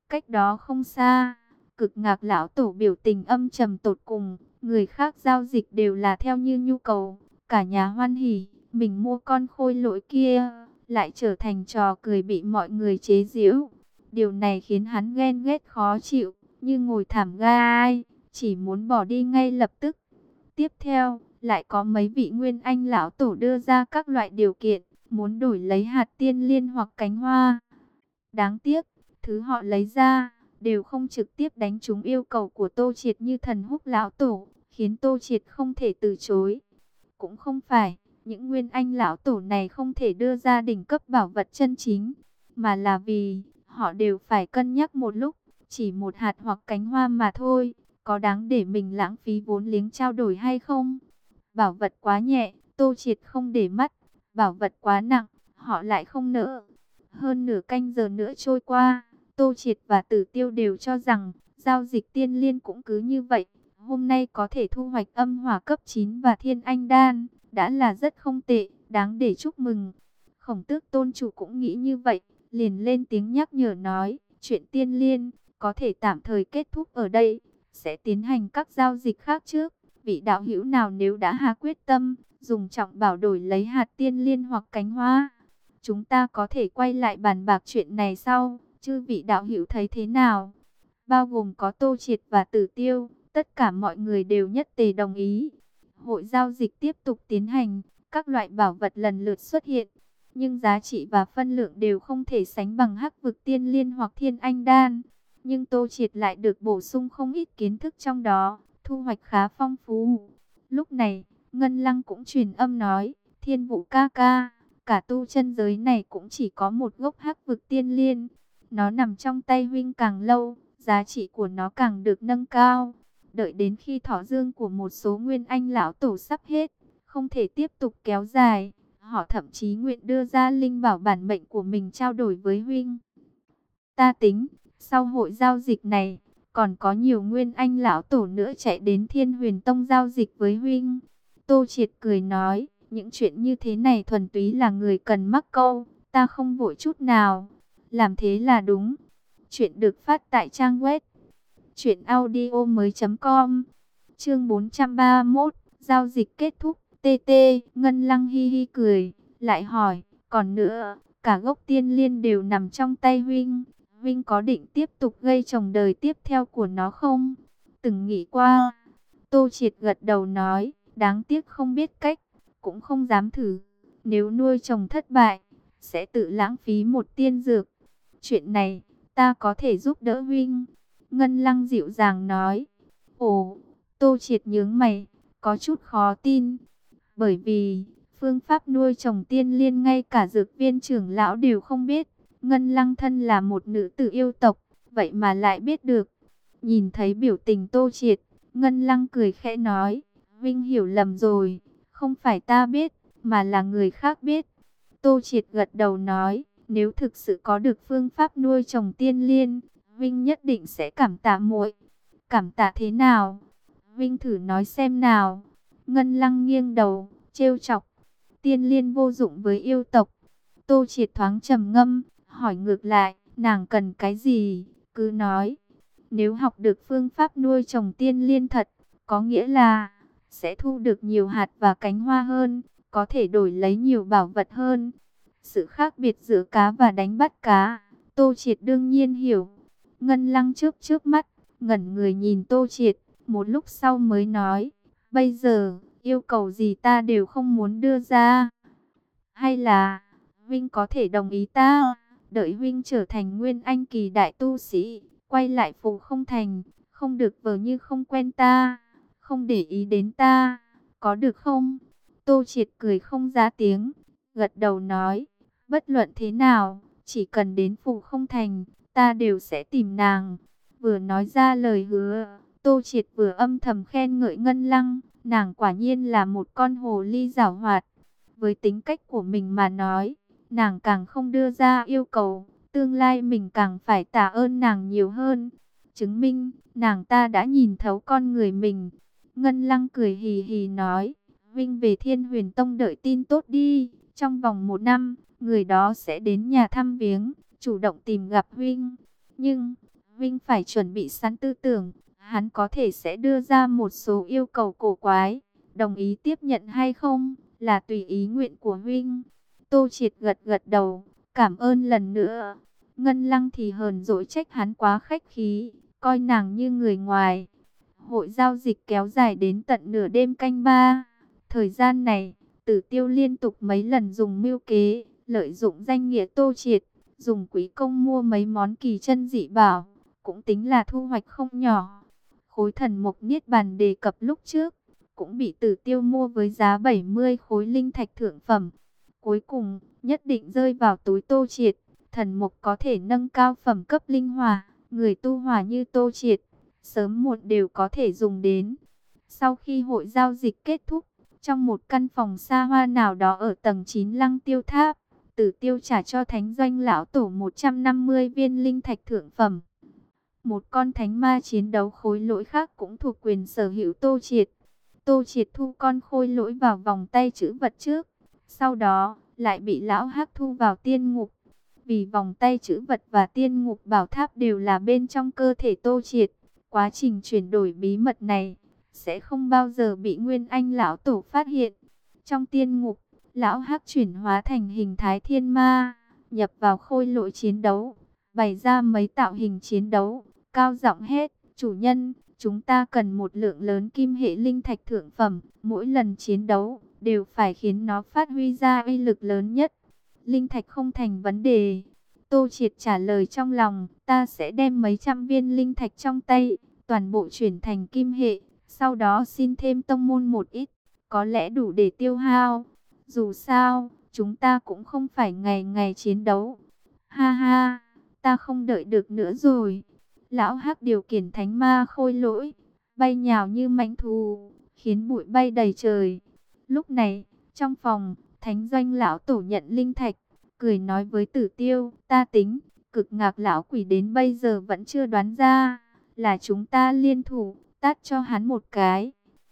Cách đó không xa, Cực Ngạc lão tổ biểu tình âm trầm tột cùng, người khác giao dịch đều là theo như nhu cầu, cả nhà hoan hỉ, mình mua con khôi lỗi kia, lại trở thành trò cười bị mọi người chế giễu. Điều này khiến hắn ghen ghét khó chịu, như ngồi thảm gai, chỉ muốn bỏ đi ngay lập tức. Tiếp theo, lại có mấy vị nguyên anh lão tổ đưa ra các loại điều kiện, muốn đổi lấy hạt tiên liên hoặc cánh hoa. Đáng tiếc, thứ họ lấy ra đều không trực tiếp đánh trúng yêu cầu của Tô Triệt như Thần Húc lão tổ, khiến Tô Triệt không thể từ chối. Cũng không phải, những nguyên anh lão tổ này không thể đưa ra đỉnh cấp bảo vật chân chính, mà là vì họ đều phải cân nhắc một lúc, chỉ một hạt hoặc cánh hoa mà thôi, có đáng để mình lãng phí vốn liếng trao đổi hay không? Bảo vật quá nhẹ, Tô Triệt không để mắt, bảo vật quá nặng, họ lại không nỡ. Hơn nửa canh giờ nữa trôi qua, Tô Triệt và Tử Tiêu đều cho rằng giao dịch tiên liên cũng cứ như vậy. Hôm nay có thể thu hoạch âm hỏa cấp chín và thiên anh đan, đã là rất không tệ, đáng để chúc mừng. Khổng Tước tôn chủ cũng nghĩ như vậy, liền lên tiếng nhắc nhở nói, chuyện tiên liên có thể tạm thời kết thúc ở đây, sẽ tiến hành các giao dịch khác trước. Vị đạo hữu nào nếu đã hạ quyết tâm, dùng trọng bảo đổi lấy hạt tiên liên hoặc cánh hoa, chúng ta có thể quay lại bàn bạc chuyện này sau, chư vị đạo hữu thấy thế nào? Bao gồm có Tô Triệt và Tử Tiêu, tất cả mọi người đều nhất tề đồng ý. Hội giao dịch tiếp tục tiến hành, các loại bảo vật lần lượt xuất hiện, nhưng giá trị và phân lượng đều không thể sánh bằng Hắc Vực Tiên Liên hoặc Thiên Anh Đan. Nhưng Tô Triệt lại được bổ sung không ít kiến thức trong đó, thu hoạch khá phong phú. Lúc này, Ngân Lăng cũng truyền âm nói, Thiên Vũ ca ca, cả tu chân giới này cũng chỉ có một gốc Hắc Vực Tiên Liên. Nó nằm trong tay huynh càng lâu, giá trị của nó càng được nâng cao. Đợi đến khi thọ dương của một số nguyên anh lão tổ sắp hết, không thể tiếp tục kéo dài, họ thậm chí nguyện đưa ra linh bảo bản mệnh của mình trao đổi với huynh. Ta tính, sau hội giao dịch này, còn có nhiều nguyên anh lão tổ nữa chạy đến Thiên Huyền Tông giao dịch với huynh. Tô Triệt cười nói, những chuyện như thế này thuần túy là người cần mắc câu, ta không vội chút nào. Làm thế là đúng. Chuyện được phát tại trang web truyện audio mới com. Chương bốn trăm ba mươi mốt, giao dịch kết thúc. tê tê, Ngân Lăng hi hi cười, lại hỏi, còn nữa, cả gốc tiên liên đều nằm trong tay huynh, huynh có định tiếp tục gây trồng đời tiếp theo của nó không? Từng nghĩ qua. Tô Triệt gật đầu nói, đáng tiếc không biết cách, cũng không dám thử. Nếu nuôi trồng thất bại, sẽ tự lãng phí một tiên dược. Chuyện này, ta có thể giúp đỡ huynh. Ngân Lăng dịu dàng nói. Ồ, Tô Triệt nhướng mày, có chút khó tin. Bởi vì, phương pháp nuôi trồng tiên liên ngay cả dược viên trưởng lão đều không biết. Ngân Lăng thân là một nữ tử yêu tộc, vậy mà lại biết được. Nhìn thấy biểu tình Tô Triệt, Ngân Lăng cười khẽ nói, huynh hiểu lầm rồi, không phải ta biết, mà là người khác biết. Tô Triệt gật đầu nói, nếu thực sự có được phương pháp nuôi trồng tiên liên, huynh nhất định sẽ cảm tạ muội. Cảm tạ thế nào? Huynh thử nói xem nào. Ngân Lăng nghiêng đầu, trêu chọc. Tiên liên vô dụng với yêu tộc. Tô Triệt thoáng trầm ngâm, hỏi ngược lại, nàng cần cái gì? Cứ nói. Nếu học được phương pháp nuôi trồng tiên liên thật, có nghĩa là sẽ thu được nhiều hạt và cánh hoa hơn, có thể đổi lấy nhiều bảo vật hơn. Sự khác biệt giữa cá và đánh bắt cá, Tô Triệt đương nhiên hiểu. Ngân Lăng chớp chớp mắt, ngẩn người nhìn Tô Triệt, một lúc sau mới nói, bây giờ, yêu cầu gì ta đều không muốn đưa ra. Hay là, huynh có thể đồng ý ta, đợi huynh trở thành nguyên anh kỳ đại tu sĩ, quay lại Phù Không Thành, không được vờ như không quen ta, không để ý đến ta, có được không? Tô Triệt cười không ra tiếng, gật đầu nói, bất luận thế nào, chỉ cần đến Phù Không Thành, ta đều sẽ tìm nàng. Vừa nói ra lời hứa, Tô Triệt vừa âm thầm khen ngợi Ngân Lăng, nàng quả nhiên là một con hồ ly giảo hoạt. Với tính cách của mình mà nói, nàng càng không đưa ra yêu cầu, tương lai mình càng phải tạ ơn nàng nhiều hơn. Chứng minh, nàng ta đã nhìn thấu con người mình. Ngân Lăng cười hì hì nói, huynh về Thiên Huyền Tông đợi tin tốt đi. Trong vòng một năm, người đó sẽ đến nhà thăm viếng, chủ động tìm gặp huynh. Nhưng, Huynh phải chuẩn bị sẵn tư tưởng, hắn có thể sẽ đưa ra một số yêu cầu cổ quái, đồng ý tiếp nhận hay không, là tùy ý nguyện của Huynh. Tô Triệt gật gật đầu, cảm ơn lần nữa. Ngân Lăng thì hờn dỗi trách hắn quá khách khí, coi nàng như người ngoài. Hội giao dịch kéo dài đến tận nửa đêm canh ba. Thời gian này, Tử Tiêu liên tục mấy lần dùng mưu kế, lợi dụng danh nghĩa Tô Triệt, dùng quý công mua mấy món kỳ chân dị bảo, cũng tính là thu hoạch không nhỏ. Khối thần mục niết bàn đề cập lúc trước, cũng bị Tử Tiêu mua với giá bảy mươi khối linh thạch thượng phẩm. Cuối cùng, nhất định rơi vào túi Tô Triệt. Thần mục có thể nâng cao phẩm cấp linh hỏa, người tu hỏa như Tô Triệt, sớm muộn đều có thể dùng đến. Sau khi hội giao dịch kết thúc, trong một căn phòng xa hoa nào đó ở tầng chín Lăng Tiêu Tháp, Tử Tiêu trả cho Thánh Doanh lão tổ một trăm năm mươi viên linh thạch thượng phẩm. Một con thánh ma chiến đấu khối lỗi khác cũng thuộc quyền sở hữu Tô Triệt. Tô Triệt thu con khôi lỗi vào vòng tay trữ vật trước, sau đó lại bị lão hắc thu vào tiên ngục. Vì vòng tay trữ vật và tiên ngục bảo tháp đều là bên trong cơ thể Tô Triệt, quá trình chuyển đổi bí mật này sẽ không bao giờ bị Nguyên Anh lão tổ phát hiện. Trong tiên ngục, lão hắc chuyển hóa thành hình thái thiên ma, nhập vào khôi lỗi chiến đấu, bày ra mấy tạo hình chiến đấu, cao giọng hét: "Chủ nhân, chúng ta cần một lượng lớn kim hệ linh thạch thượng phẩm, mỗi lần chiến đấu đều phải khiến nó phát huy ra uy lực lớn nhất." Linh thạch không thành vấn đề. Tô Triệt trả lời trong lòng, ta sẽ đem mấy trăm viên linh thạch trong tay, toàn bộ chuyển thành kim hệ, sau đó xin thêm tông môn một ít, có lẽ đủ để tiêu hao. Dù sao, chúng ta cũng không phải ngày ngày chiến đấu. Ha ha, ta không đợi được nữa rồi. Lão Hắc điều khiển thánh ma khôi lỗi, bay nhào như mãnh thú, khiến bụi bay đầy trời. Lúc này, trong phòng, Thánh Doanh lão tổ nhận linh thạch, cười nói với Tử Tiêu, ta tính, Cực Ngạc lão quỷ đến bây giờ vẫn chưa đoán ra, là chúng ta liên thủ, tát cho hắn một cái.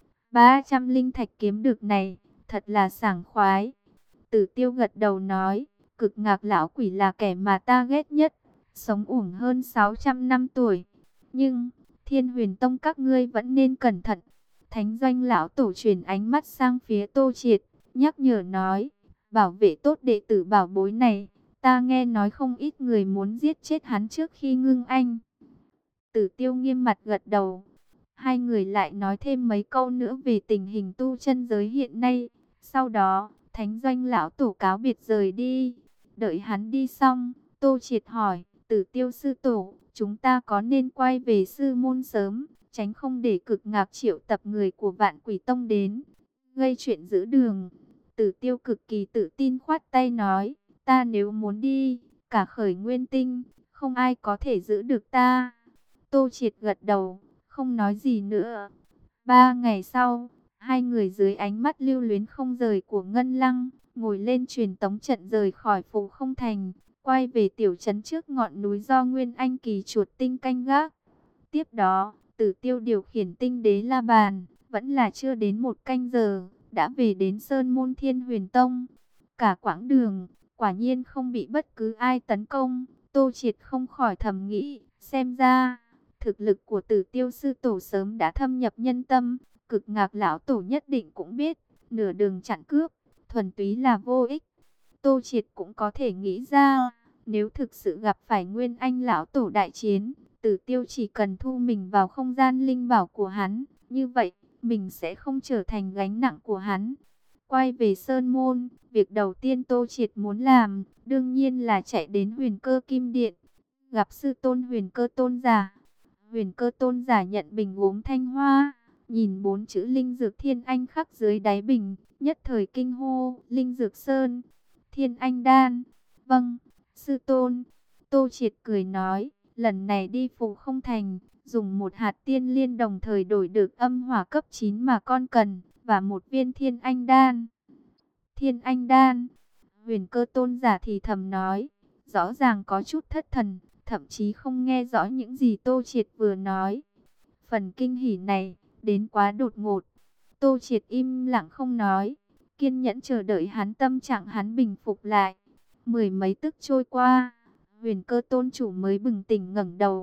ba trăm linh thạch kiếm được này, thật là sảng khoái. Tử Tiêu gật đầu nói, Cực Ngạc lão quỷ là kẻ mà ta ghét nhất, sống uổng hơn sáu trăm năm tuổi. Nhưng, Thiên Huyền Tông các ngươi vẫn nên cẩn thận. Thánh Doanh lão tổ chuyển ánh mắt sang phía Tô Triệt, nhắc nhở nói, bảo vệ tốt đệ tử bảo bối này, ta nghe nói không ít người muốn giết chết hắn trước khi ngưng anh. Tử Tiêu nghiêm mặt gật đầu. Hai người lại nói thêm mấy câu nữa về tình hình tu chân giới hiện nay. Sau đó, Thánh Doanh lão tổ cáo biệt rời đi. Đợi hắn đi xong, Tô Triệt hỏi, Tử Tiêu sư tổ, chúng ta có nên quay về sư môn sớm, tránh không để Cực Ngạc triệu tập người của Vạn Quỷ Tông đến, gây chuyện giữa đường. Tử Tiêu cực kỳ tự tin khoát tay nói, ta nếu muốn đi, cả Khởi Nguyên Tinh, không ai có thể giữ được ta. Tô Triệt gật đầu, không nói gì nữa. Ba ngày sau, hai người dưới ánh mắt lưu luyến không rời của Ngân Lăng, ngồi lên truyền tống trận rời khỏi Phù Không Thành, quay về tiểu trấn trước ngọn núi do Nguyên Anh Kỳ Chuột Tinh canh gác. Tiếp đó, Tử Tiêu điều khiển tinh đế La Bàn, vẫn là chưa đến một canh giờ, đã về đến Sơn Môn Thiên Huyền Tông. Cả quãng đường, quả nhiên không bị bất cứ ai tấn công. Tô Triệt không khỏi thầm nghĩ, xem ra, thực lực của Tử Tiêu sư tổ sớm đã thâm nhập nhân tâm. Cực Ngạc lão tổ nhất định cũng biết, nửa đường chặn cướp, thuần túy là vô ích. Tô Triệt cũng có thể nghĩ ra, nếu thực sự gặp phải Nguyên Anh lão tổ đại chiến, Tử Tiêu chỉ cần thu mình vào không gian linh bảo của hắn, như vậy, mình sẽ không trở thành gánh nặng của hắn. Quay về Sơn Môn, việc đầu tiên Tô Triệt muốn làm, đương nhiên là chạy đến Huyền Cơ Kim Điện, gặp sư tôn Huyền Cơ Tôn giả. Huyền Cơ Tôn giả nhận bình gốm thanh hoa, nhìn bốn chữ Linh Dược Thiên Anh khắc dưới đáy bình, nhất thời kinh hô, Linh Dược Sơn, Thiên Anh Đan. Vâng, sư tôn. Tô Triệt cười nói, lần này đi Phù Không Thành, dùng một hạt tiên liên đồng thời đổi được âm hỏa cấp chín mà con cần, và một viên Thiên Anh Đan. Thiên Anh Đan. Huyền Cơ Tôn giả thì thầm nói, rõ ràng có chút thất thần, thậm chí không nghe rõ những gì Tô Triệt vừa nói. Phần kinh hỉ này, đến quá đột ngột. Tô Triệt im lặng không nói, kiên nhẫn chờ đợi hắn tâm trạng hắn bình phục lại. Mười mấy tức trôi qua, Huyền Cơ Tôn chủ mới bừng tỉnh ngẩng đầu,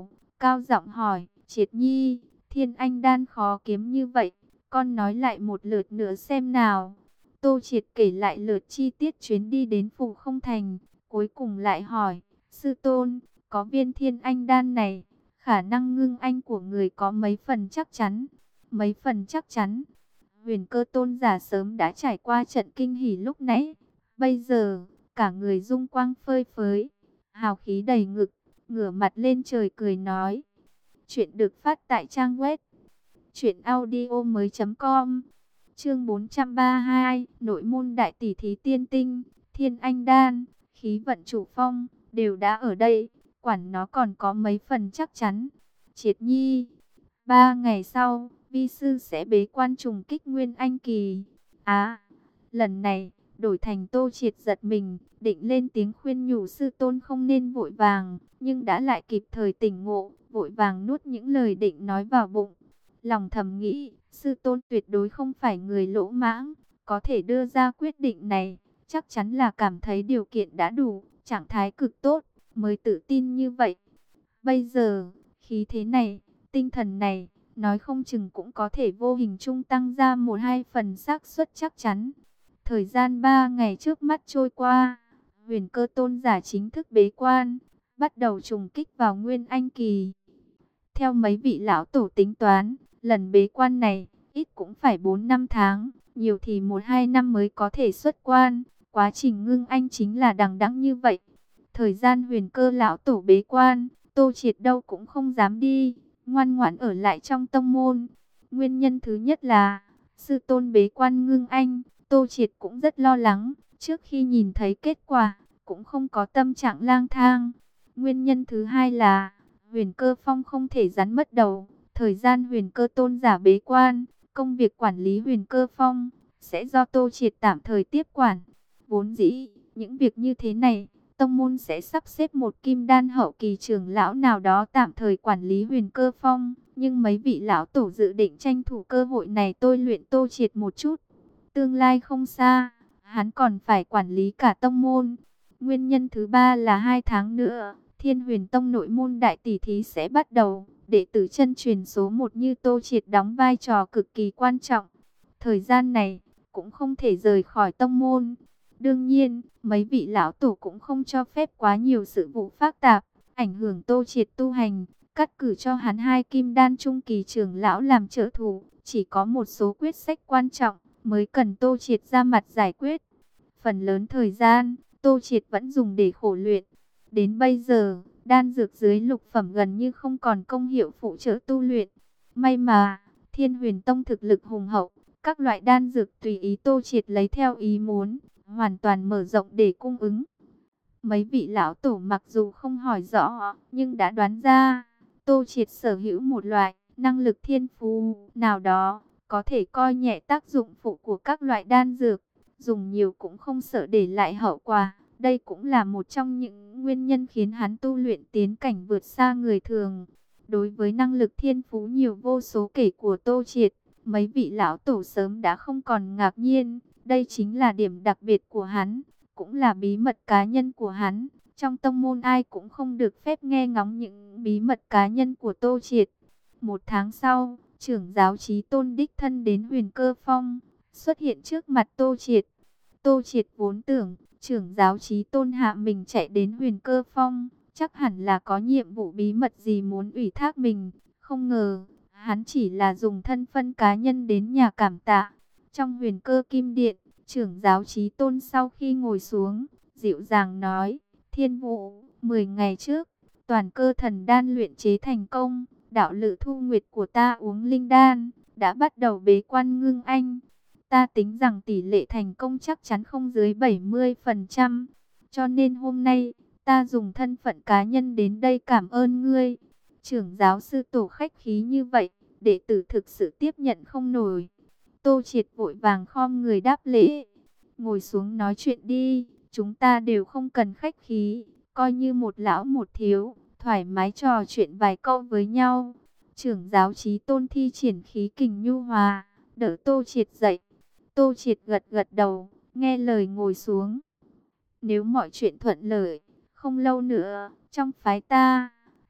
cao giọng hỏi, Triệt Nhi, Thiên Anh đan khó kiếm như vậy, con nói lại một lượt nữa xem nào. Tô Triệt kể lại lượt chi tiết chuyến đi đến Phủ Không Thành, cuối cùng lại hỏi, sư tôn, có viên Thiên Anh đan này, khả năng ngưng anh của người có mấy phần chắc chắn? Mấy phần chắc chắn? Huyền Cơ tôn giả sớm đã trải qua trận kinh hỉ lúc nãy, bây giờ cả người dung quang phơi phới, hào khí đầy ngực, ngửa mặt lên trời cười nói. Chuyện được phát tại trang web truyện audio mới.com. Chương bốn trăm ba mươi hai, nội môn đại tỷ thí tiên tinh, Thiên Anh đan, khí vận chủ phong đều đã ở đây, quản nó còn có mấy phần chắc chắn. Triệt Nhi, ba ngày sau, vi sư sẽ bế quan trùng kích Nguyên Anh kỳ. Á, lần này đổi thành Tô Triệt giật mình, định lên tiếng khuyên nhủ sư tôn không nên vội vàng, nhưng đã lại kịp thời tỉnh ngộ, vội vàng nuốt những lời định nói vào bụng. Lòng thầm nghĩ, sư tôn tuyệt đối không phải người lỗ mãng, có thể đưa ra quyết định này, chắc chắn là cảm thấy điều kiện đã đủ, trạng thái cực tốt, mới tự tin như vậy. Bây giờ, khí thế này, tinh thần này, nói không chừng cũng có thể vô hình trung tăng ra một hai phần xác suất chắc chắn. Thời gian ba ngày trước mắt trôi qua, Huyền Cơ tôn giả chính thức bế quan, bắt đầu trùng kích vào Nguyên Anh kỳ. Theo mấy vị lão tổ tính toán, lần bế quan này, ít cũng phải bốn năm tháng, nhiều thì một hai năm mới có thể xuất quan. Quá trình ngưng anh chính là đằng đẵng như vậy. Thời gian Huyền Cơ lão tổ bế quan, Tô Triệt đâu cũng không dám đi, ngoan ngoãn ở lại trong tông môn. Nguyên nhân thứ nhất là, sư tôn bế quan ngưng anh, Tô Triệt cũng rất lo lắng, trước khi nhìn thấy kết quả, cũng không có tâm trạng lang thang. Nguyên nhân thứ hai là, Huyền Cơ Phong không thể rắn mất đầu, thời gian Huyền Cơ tôn giả bế quan, công việc quản lý Huyền Cơ Phong sẽ do Tô Triệt tạm thời tiếp quản. Vốn dĩ, những việc như thế này, tông môn sẽ sắp xếp một kim đan hậu kỳ trưởng lão nào đó tạm thời quản lý Huyền Cơ Phong, nhưng mấy vị lão tổ dự định tranh thủ cơ hội này tôi luyện Tô Triệt một chút. Tương lai không xa, hắn còn phải quản lý cả tông môn. Nguyên nhân thứ ba là hai tháng nữa, Thiên Huyền Tông nội môn đại tỷ thí sẽ bắt đầu. Đệ tử chân truyền số một như Tô Triệt đóng vai trò cực kỳ quan trọng. Thời gian này, cũng không thể rời khỏi tông môn. Đương nhiên, mấy vị lão tổ cũng không cho phép quá nhiều sự vụ phức tạp, ảnh hưởng Tô Triệt tu hành. Cắt cử cho hắn hai kim đan trung kỳ trưởng lão làm trợ thủ. Chỉ có một số quyết sách quan trọng mới cần Tô Triệt ra mặt giải quyết. Phần lớn thời gian, Tô Triệt vẫn dùng để khổ luyện. Đến bây giờ, đan dược dưới lục phẩm gần như không còn công hiệu phụ trợ tu luyện. May mà, Thiên Huyền Tông thực lực hùng hậu, các loại đan dược tùy ý Tô Triệt lấy theo ý muốn, hoàn toàn mở rộng để cung ứng. Mấy vị lão tổ mặc dù không hỏi rõ, nhưng đã đoán ra, Tô Triệt sở hữu một loại năng lực thiên phú nào đó, có thể coi nhẹ tác dụng phụ của các loại đan dược, dùng nhiều cũng không sợ để lại hậu quả. Đây cũng là một trong những nguyên nhân khiến hắn tu luyện tiến cảnh vượt xa người thường. Đối với năng lực thiên phú nhiều vô số kể của Tô Triệt, mấy vị lão tổ sớm đã không còn ngạc nhiên. Đây chính là điểm đặc biệt của hắn, cũng là bí mật cá nhân của hắn. Trong tông môn ai cũng không được phép nghe ngóng những bí mật cá nhân của Tô Triệt. Một tháng sau, trưởng giáo Chí Tôn đích thân đến Huyền Cơ Phong, xuất hiện trước mặt Tô Triệt. Tô Triệt vốn tưởng, trưởng giáo Chí Tôn hạ mình chạy đến Huyền Cơ Phong, chắc hẳn là có nhiệm vụ bí mật gì muốn ủy thác mình. Không ngờ, hắn chỉ là dùng thân phận cá nhân đến nhà cảm tạ. Trong Huyền Cơ Kim Điện, trưởng giáo Chí Tôn sau khi ngồi xuống, dịu dàng nói, Thiên Vũ, mười ngày trước, toàn cơ thần đan luyện chế thành công, đạo lự thu nguyệt của ta uống linh đan, đã bắt đầu bế quan ngưng anh. Ta tính rằng tỷ lệ thành công chắc chắn không dưới bảy mươi phần trăm. Cho nên hôm nay, ta dùng thân phận cá nhân đến đây cảm ơn ngươi. Trưởng giáo sư tổ khách khí như vậy, đệ tử thực sự tiếp nhận không nổi. Tô Triệt vội vàng khom người đáp lễ. Ngồi xuống nói chuyện đi, chúng ta đều không cần khách khí, coi như một lão một thiếu, thoải mái trò chuyện vài câu với nhau. Trưởng giáo Chí Tôn thi triển khí kình nhu hòa, đỡ Tô Triệt dậy. Tô Triệt gật gật đầu, nghe lời ngồi xuống. Nếu mọi chuyện thuận lợi, không lâu nữa, trong phái ta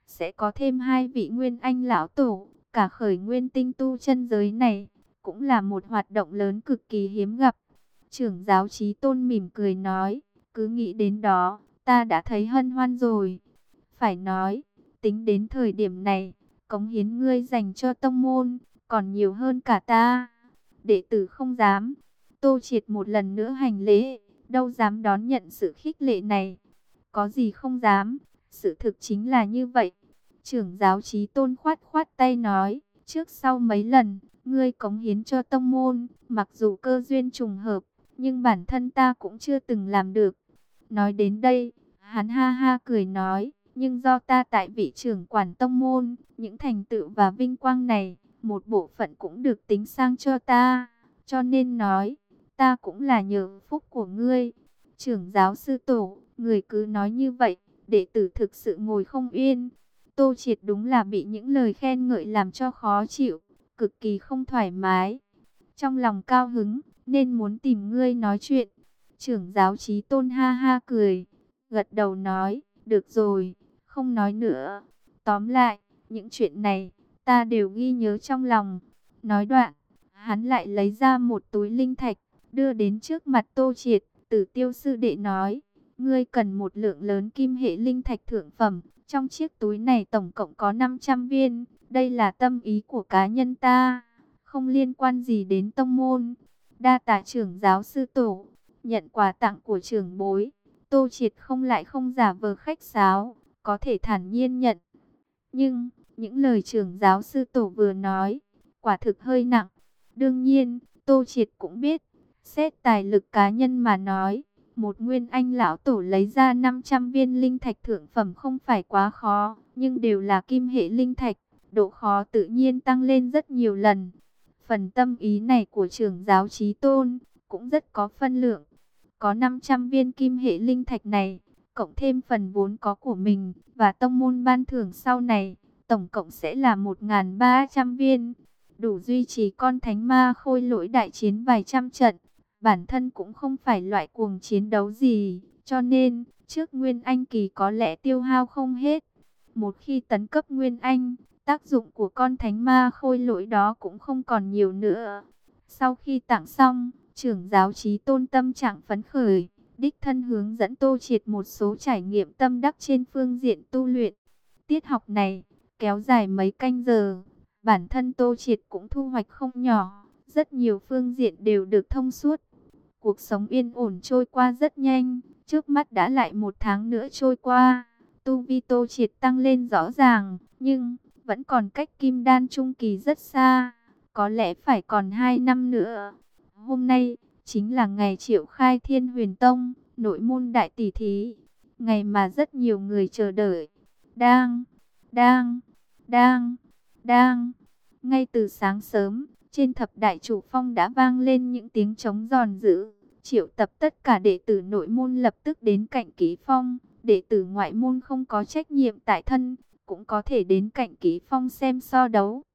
sẽ có thêm hai vị Nguyên Anh lão tổ, cả khởi nguyên tinh tu chân giới này, cũng là một hoạt động lớn cực kỳ hiếm gặp. Trưởng giáo Chí Tôn mỉm cười nói, cứ nghĩ đến đó, ta đã thấy hân hoan rồi. Phải nói, tính đến thời điểm này, cống hiến ngươi dành cho tông môn, còn nhiều hơn cả ta. Đệ tử không dám. Tô Triệt một lần nữa hành lễ, đâu dám đón nhận sự khích lệ này. Có gì không dám, sự thực chính là như vậy. Trưởng giáo Chí Tôn khoát khoát tay nói, trước sau mấy lần, ngươi cống hiến cho tông môn, mặc dù cơ duyên trùng hợp, nhưng bản thân ta cũng chưa từng làm được. Nói đến đây, hắn ha ha cười nói, nhưng do ta tại vị trưởng quản tông môn, những thành tựu và vinh quang này, một bộ phận cũng được tính sang cho ta. Cho nên nói, ta cũng là nhờ phúc của ngươi. Trưởng giáo sư tổ, người cứ nói như vậy, đệ tử thực sự ngồi không yên. Tô Triệt đúng là bị những lời khen ngợi làm cho khó chịu, cực kỳ không thoải mái. Trong lòng cao hứng, nên muốn tìm ngươi nói chuyện. Trưởng giáo Chí Tôn ha ha cười, gật đầu nói, được rồi, không nói nữa. Tóm lại, những chuyện này, ta đều ghi nhớ trong lòng. Nói đoạn, hắn lại lấy ra một túi linh thạch, đưa đến trước mặt Tô Triệt. Tử Tiêu sư đệ nói, ngươi cần một lượng lớn kim hệ linh thạch thượng phẩm. Trong chiếc túi này tổng cộng có năm trăm viên. Đây là tâm ý của cá nhân ta, không liên quan gì đến tông môn. Đa tạ trưởng giáo sư tổ. Nhận quà tặng của trưởng bối, Tô Triệt không lại không giả vờ khách sáo, có thể thản nhiên nhận. Nhưng, những lời trưởng giáo sư tổ vừa nói, quả thực hơi nặng. Đương nhiên, Tô Triệt cũng biết, xét tài lực cá nhân mà nói, một Nguyên Anh lão tổ lấy ra năm trăm viên linh thạch thượng phẩm không phải quá khó, nhưng đều là kim hệ linh thạch, độ khó tự nhiên tăng lên rất nhiều lần. Phần tâm ý này của trưởng giáo Chí Tôn cũng rất có phân lượng. Có năm trăm viên kim hệ linh thạch này, cộng thêm phần vốn có của mình và tông môn ban thưởng sau này, tổng cộng sẽ là một nghìn ba trăm viên, đủ duy trì con thánh ma khôi lỗi đại chiến vài trăm trận. Bản thân cũng không phải loại cuồng chiến đấu gì, cho nên trước Nguyên Anh kỳ có lẽ tiêu hao không hết. Một khi tấn cấp Nguyên Anh, tác dụng của con thánh ma khôi lỗi đó cũng không còn nhiều nữa. Sau khi tặng xong, trưởng giáo Chí Tôn tâm trạng phấn khởi, đích thân hướng dẫn Tô Triệt một số trải nghiệm tâm đắc trên phương diện tu luyện. Tiết học này kéo dài mấy canh giờ, bản thân Tô Triệt cũng thu hoạch không nhỏ, rất nhiều phương diện đều được thông suốt. Cuộc sống yên ổn trôi qua rất nhanh, trước mắt đã lại một tháng nữa trôi qua. Tu vi Tô Triệt tăng lên rõ ràng, nhưng vẫn còn cách kim đan trung kỳ rất xa, có lẽ phải còn hai năm nữa. Hôm nay chính là ngày triệu khai Thiên Huyền Tông nội môn đại tỷ thí, ngày mà rất nhiều người chờ đợi. Đang, đang, đang, đang. Ngay từ sáng sớm, trên thập đại chủ phong đã vang lên những tiếng trống giòn dữ, triệu tập tất cả đệ tử nội môn lập tức đến cạnh Ký Phong. Đệ tử ngoại môn không có trách nhiệm tại thân, cũng có thể đến cạnh Ký Phong xem so đấu.